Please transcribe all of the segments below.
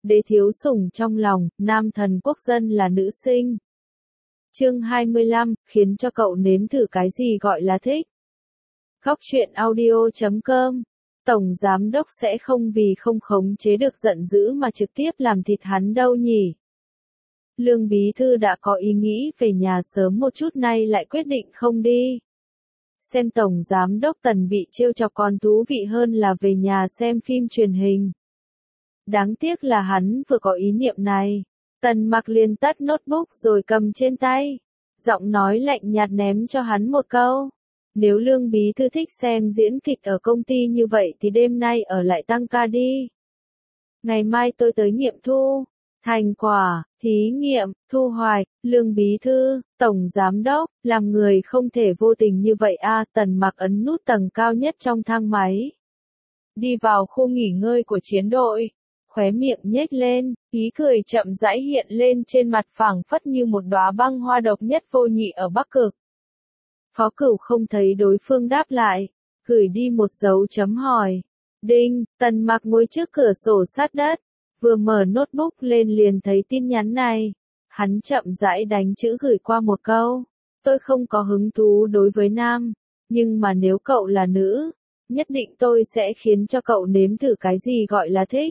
đế thiếu sủng trong lòng, nam thần quốc dân là nữ sinh. Chương 25, khiến cho cậu nếm thử cái gì gọi là thích. Góc truyện audio.com. Tổng giám đốc sẽ không vì không khống chế được giận dữ mà trực tiếp làm thịt hắn đâu nhỉ. Lương bí thư đã có ý nghĩ về nhà sớm một chút nay lại quyết định không đi. Xem tổng giám đốc Tần bị trêu chọc còn thú vị hơn là về nhà xem phim truyền hình. Đáng tiếc là hắn vừa có ý niệm này. Tần mặc liền tắt notebook rồi cầm trên tay. Giọng nói lạnh nhạt ném cho hắn một câu. Nếu Lương bí thư thích xem diễn kịch ở công ty như vậy thì đêm nay ở lại tăng ca đi. Ngày mai tôi tới nghiệm thu. Thành quả, thí nghiệm, thu hoạch, Lương bí thư, tổng giám đốc, làm người không thể vô tình như vậy a. Tần mặc ấn nút tầng cao nhất trong thang máy. Đi vào khu nghỉ ngơi của chiến đội. Khóe miệng nhếch lên, ý cười chậm rãi hiện lên trên mặt phảng phất như một đóa băng hoa độc nhất vô nhị ở Bắc Cực. Phó Cửu không thấy đối phương đáp lại, gửi đi một dấu chấm hỏi. Đinh, Tần mặc ngồi trước cửa sổ sát đất, vừa mở notebook lên liền thấy tin nhắn này. Hắn chậm rãi đánh chữ gửi qua một câu. Tôi không có hứng thú đối với nam, nhưng mà nếu cậu là nữ, nhất định tôi sẽ khiến cho cậu nếm thử cái gì gọi là thích.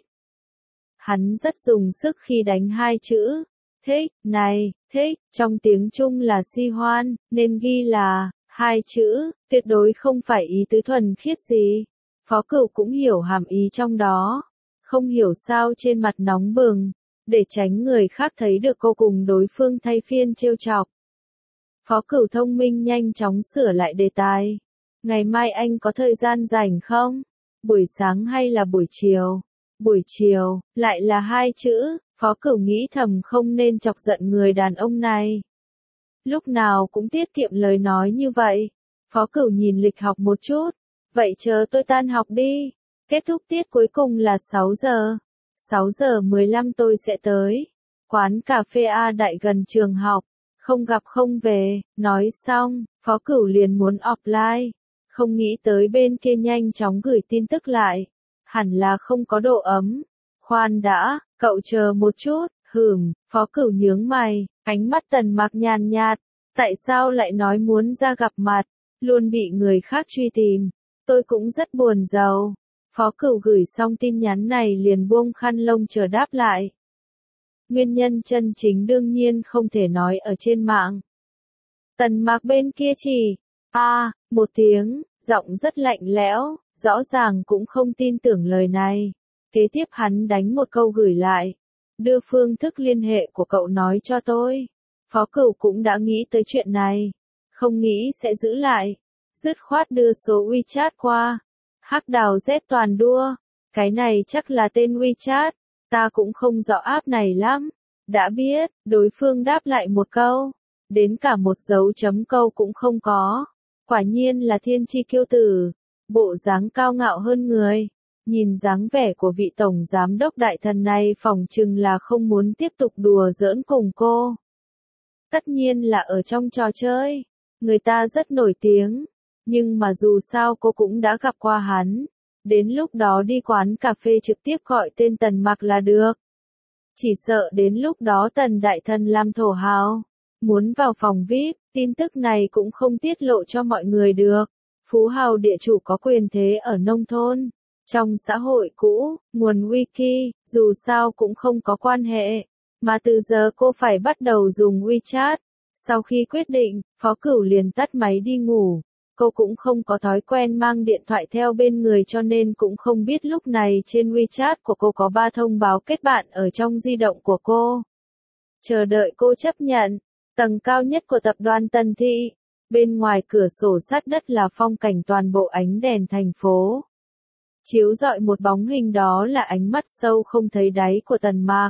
Hắn rất dùng sức khi đánh hai chữ. Thích, này, thích, trong tiếng Trung là si hoan, nên ghi là, hai chữ, tuyệt đối không phải ý tứ thuần khiết gì. Phó Cửu cũng hiểu hàm ý trong đó. Không hiểu sao trên mặt nóng bừng, để tránh người khác thấy được cô cùng đối phương thay phiên trêu chọc. Phó Cửu thông minh nhanh chóng sửa lại đề tài. Ngày mai anh có thời gian rảnh không? Buổi sáng hay là buổi chiều? Buổi chiều, lại là hai chữ, Phó Cửu nghĩ thầm không nên chọc giận người đàn ông này. Lúc nào cũng tiết kiệm lời nói như vậy. Phó Cửu nhìn lịch học một chút. Vậy chờ tôi tan học đi. Kết thúc tiết cuối cùng là 6 giờ. 6 giờ 15 tôi sẽ tới. Quán cà phê A Đại gần trường học. Không gặp không về. Nói xong, Phó Cửu liền muốn offline. Không nghĩ tới bên kia nhanh chóng gửi tin tức lại. Hẳn là không có độ ấm. Khoan đã, cậu chờ một chút. Phó Cửu nhướng mày. Ánh mắt Tần mặc nhàn nhạt. Tại sao lại nói muốn ra gặp mặt? Luôn bị người khác truy tìm. Tôi cũng rất buồn rầu. Phó Cửu gửi xong tin nhắn này liền buông khăn lông chờ đáp lại. Nguyên nhân chân chính đương nhiên không thể nói ở trên mạng. Tần mặc bên kia chỉ, một tiếng, giọng rất lạnh lẽo, rõ ràng cũng không tin tưởng lời này. Kế tiếp hắn đánh một câu gửi lại. Đưa phương thức liên hệ của cậu nói cho tôi. Phó Cửu cũng đã nghĩ tới chuyện này. Không nghĩ sẽ giữ lại. Dứt khoát đưa số WeChat qua. Hắc đào Z toàn đua. Cái này chắc là tên WeChat. Ta cũng không rõ app này lắm. Đã biết, đối phương đáp lại một câu. Đến cả một dấu chấm câu cũng không có. Quả nhiên là thiên chi kiêu tử. Bộ dáng cao ngạo hơn người. Nhìn dáng vẻ của vị tổng giám đốc đại thần này phỏng chừng là không muốn tiếp tục đùa giỡn cùng cô. Tất nhiên là ở trong trò chơi. Người ta rất nổi tiếng. Nhưng mà dù sao cô cũng đã gặp qua hắn. Đến lúc đó đi quán cà phê trực tiếp gọi tên Tần mặc là được. Chỉ sợ đến lúc đó Tần đại thần làm thổ hào. Muốn vào phòng VIP, tin tức này cũng không tiết lộ cho mọi người được. Phú hào địa chủ có quyền thế ở nông thôn. Trong xã hội cũ, nguồn wiki, dù sao cũng không có quan hệ. Mà từ giờ cô phải bắt đầu dùng WeChat. Sau khi quyết định, Phó Cửu liền tắt máy đi ngủ. Cô cũng không có thói quen mang điện thoại theo bên người cho nên cũng không biết lúc này trên WeChat của cô có 3 thông báo kết bạn ở trong di động của cô. Chờ đợi cô chấp nhận. Tầng cao nhất của tập đoàn Tần Thị. Bên ngoài cửa sổ sát đất là phong cảnh toàn bộ ánh đèn thành phố. Chiếu rọi một bóng hình đó là ánh mắt sâu không thấy đáy của Tần Mạc.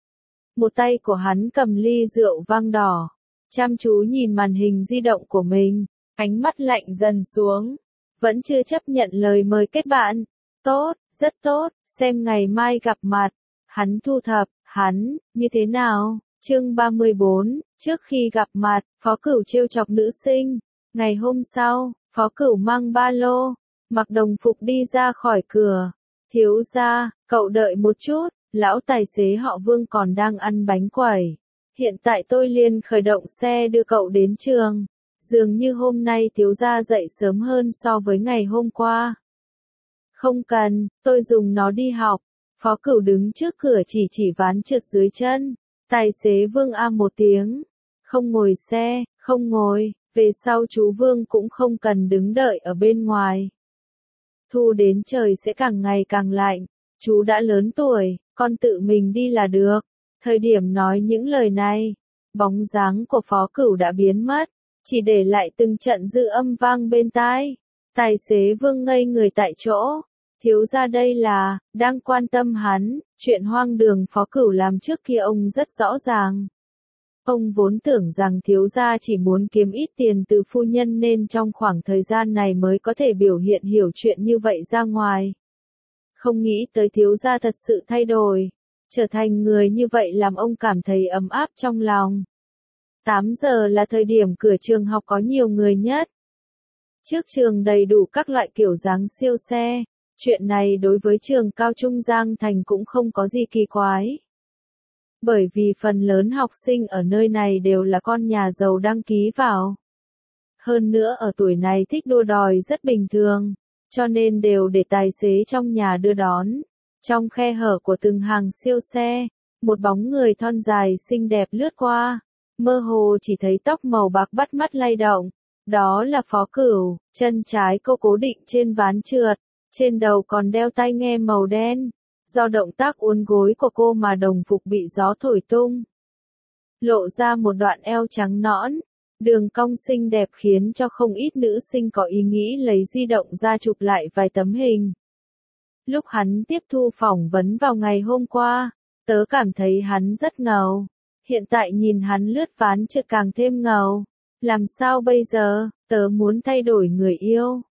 Một tay của hắn cầm ly rượu vang đỏ. Chăm chú nhìn màn hình di động của mình. Ánh mắt lạnh dần xuống. Vẫn chưa chấp nhận lời mời kết bạn. Tốt, rất tốt, xem ngày mai gặp mặt. Hắn thu thập, như thế nào? Chương 34, trước khi gặp mặt, Phó Cửu trêu chọc nữ sinh. Ngày hôm sau, Phó Cửu mang ba lô, mặc đồng phục đi ra khỏi cửa. Thiếu gia, cậu đợi một chút, Lão tài xế họ Vương còn đang ăn bánh quẩy. Hiện tại tôi liền khởi động xe đưa cậu đến trường. Dường như hôm nay thiếu gia dậy sớm hơn so với ngày hôm qua. Không cần, tôi dùng nó đi học. Phó Cửu đứng trước cửa chỉ ván trượt dưới chân. Tài xế Vương a một tiếng. Không ngồi xe, không ngồi, về sau chú Vương cũng không cần đứng đợi ở bên ngoài. Thu đến trời sẽ càng ngày càng lạnh, chú đã lớn tuổi, con tự mình đi là được. Thời điểm nói những lời này, bóng dáng của Phó Cửu đã biến mất, chỉ để lại từng trận dư âm vang bên tai. Tài xế Vương ngây người tại chỗ. Thiếu gia đây là, đang quan tâm hắn, chuyện hoang đường Phó Cửu làm trước kia ông rất rõ ràng. Ông vốn tưởng rằng thiếu gia chỉ muốn kiếm ít tiền từ phu nhân nên trong khoảng thời gian này mới có thể biểu hiện hiểu chuyện như vậy ra ngoài. Không nghĩ tới thiếu gia thật sự thay đổi, trở thành người như vậy làm ông cảm thấy ấm áp trong lòng. 8 giờ là thời điểm cửa trường học có nhiều người nhất. Trước trường đầy đủ các loại kiểu dáng siêu xe. Chuyện này đối với trường cao trung Giang Thành cũng không có gì kỳ quái. Bởi vì phần lớn học sinh ở nơi này đều là con nhà giàu đăng ký vào. Hơn nữa ở tuổi này thích đua đòi rất bình thường, cho nên đều để tài xế trong nhà đưa đón. Trong khe hở của từng hàng siêu xe, một bóng người thon dài xinh đẹp lướt qua, mơ hồ chỉ thấy tóc màu bạc bắt mắt lay động. Đó là Phó Cửu, chân trái cô cố định trên ván trượt, trên đầu còn đeo tai nghe màu đen. Do động tác uốn gối của cô mà đồng phục bị gió thổi tung, lộ ra một đoạn eo trắng nõn, đường cong xinh đẹp khiến cho không ít nữ sinh có ý nghĩ lấy di động ra chụp lại vài tấm hình. Lúc hắn tiếp thu phỏng vấn vào ngày hôm qua, tớ cảm thấy hắn rất ngầu. Hiện tại nhìn hắn lướt ván trượt càng thêm ngầu. Làm sao bây giờ, tớ muốn thay đổi người yêu.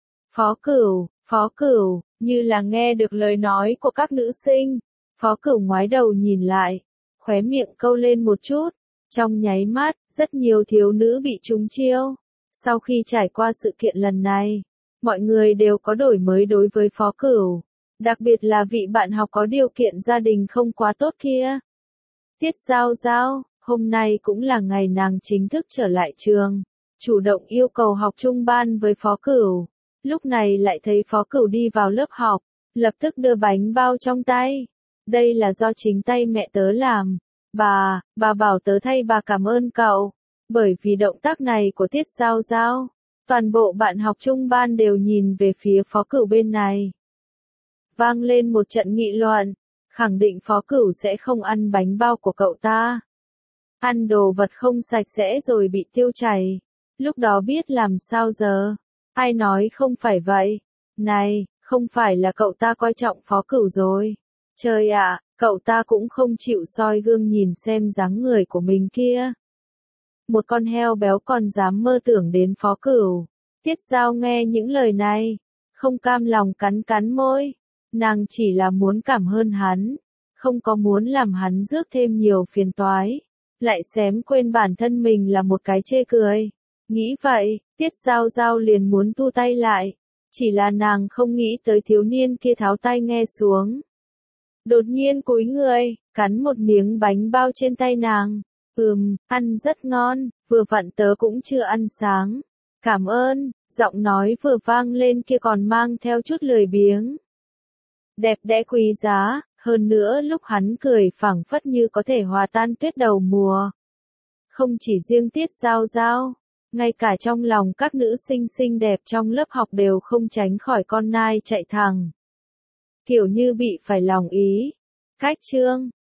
Phó Cửu, như là nghe được lời nói của các nữ sinh. Phó Cửu ngoái đầu nhìn lại, khóe miệng câu lên một chút. Trong nháy mắt, rất nhiều thiếu nữ bị trúng chiêu. Sau khi trải qua sự kiện lần này, mọi người đều có đổi mới đối với Phó Cửu. Đặc biệt là vị bạn học có điều kiện gia đình không quá tốt kia. Tiết Giao Giao, hôm nay cũng là ngày nàng chính thức trở lại trường. Chủ động yêu cầu học chung ban với Phó Cửu. Lúc này lại thấy Phó Cửu đi vào lớp học, lập tức đưa bánh bao trong tay. Đây là do chính tay mẹ tớ làm. Bà bảo tớ thay bà cảm ơn cậu. Bởi vì động tác này của Tiết Giao Giao, toàn bộ bạn học chung ban đều nhìn về phía Phó Cửu bên này. Vang lên một trận nghị luận, khẳng định Phó Cửu sẽ không ăn bánh bao của cậu ta. Ăn đồ vật không sạch sẽ rồi bị tiêu chảy. Lúc đó biết làm sao giờ? Ai nói không phải vậy? Này, không phải là cậu ta coi trọng Phó Cửu rồi. Trời ạ, cậu ta cũng không chịu soi gương nhìn xem dáng người của mình kia. Một con heo béo còn dám mơ tưởng đến Phó Cửu. Tiết Giao nghe những lời này, không cam lòng cắn môi. Nàng chỉ là muốn cảm ơn hắn, không có muốn làm hắn rước thêm nhiều phiền toái. Lại xém quên bản thân mình là một cái chê cười. Nghĩ vậy, Tiết Giao Giao liền muốn thu tay lại. Chỉ là nàng không nghĩ tới thiếu niên kia tháo tai nghe xuống. Đột nhiên cúi người, cắn một miếng bánh bao trên tay nàng. Ăn rất ngon, vừa vặn tớ cũng chưa ăn sáng. Cảm ơn, giọng nói vừa vang lên kia còn mang theo chút lười biếng. Đẹp đẽ quý giá, hơn nữa lúc hắn cười phảng phất như có thể hòa tan tuyết đầu mùa. Không chỉ riêng Tiết Giao Giao, ngay cả trong lòng các nữ sinh xinh đẹp trong lớp học đều không tránh khỏi con nai chạy thẳng. Kiểu như bị phải lòng ý. Cách chương